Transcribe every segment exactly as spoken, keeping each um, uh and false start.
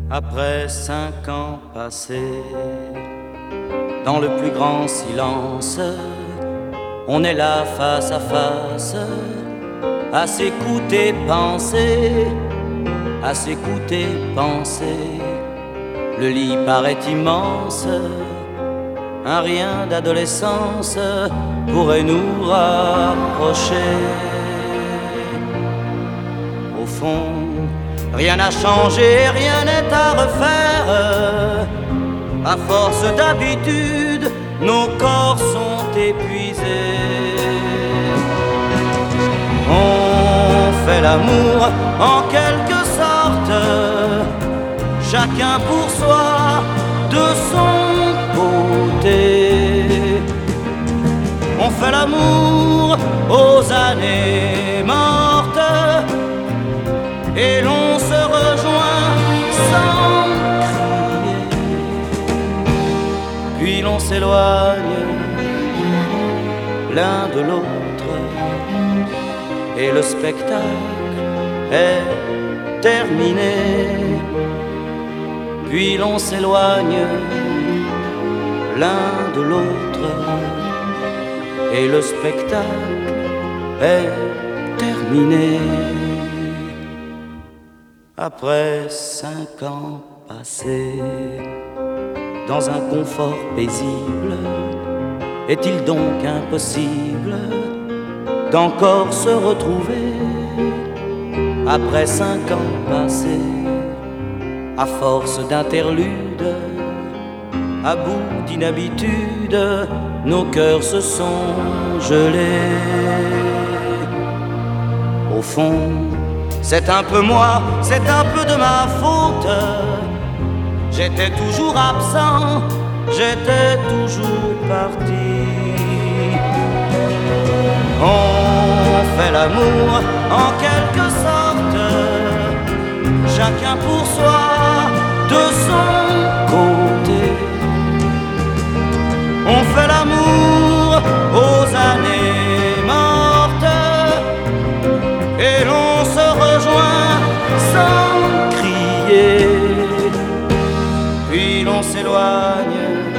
Après cinq ans passés dans le plus grand silence, on est là face à face, à s'écouter penser, à s'écouter penser. Le lit paraît immense, un rien d'adolescence pourrait nous rapprocher. Au fond, rien n'a changé, rien n'est à refaire. À force d'habitude, nos corps sont épuisés. On fait l'amour en quelque sorte, chacun pour soi, de son côté. On fait l'amour aux années mortes et l'on se rejoint sans crier. Puis l'on s'éloigne l'un de l'autre et le spectacle est terminé. Puis l'on s'éloigne l'un de l'autre et le spectacle est terminé. Après cinq ans passés dans un confort paisible, est-il donc impossible d'encore se retrouver? Après cinq ans passés, à force d'interludes, à bout d'inhabitude, nos cœurs se sont gelés. Au fond, c'est un peu moi, c'est un peu de ma faute. J'étais toujours absent, j'étais toujours parti. On fait l'amour en quelque sorte, chacun pour soi, de son côté. On fait l'amour aux années mortes et l'on se rejoint sans crier. Puis l'on s'éloigne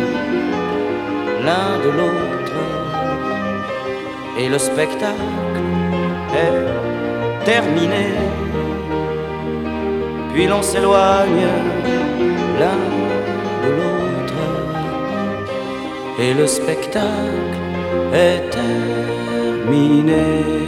l'un de l'autre et le spectacle est terminé. Puis l'on s'éloigne l'un de l'autre et le spectacle est terminé.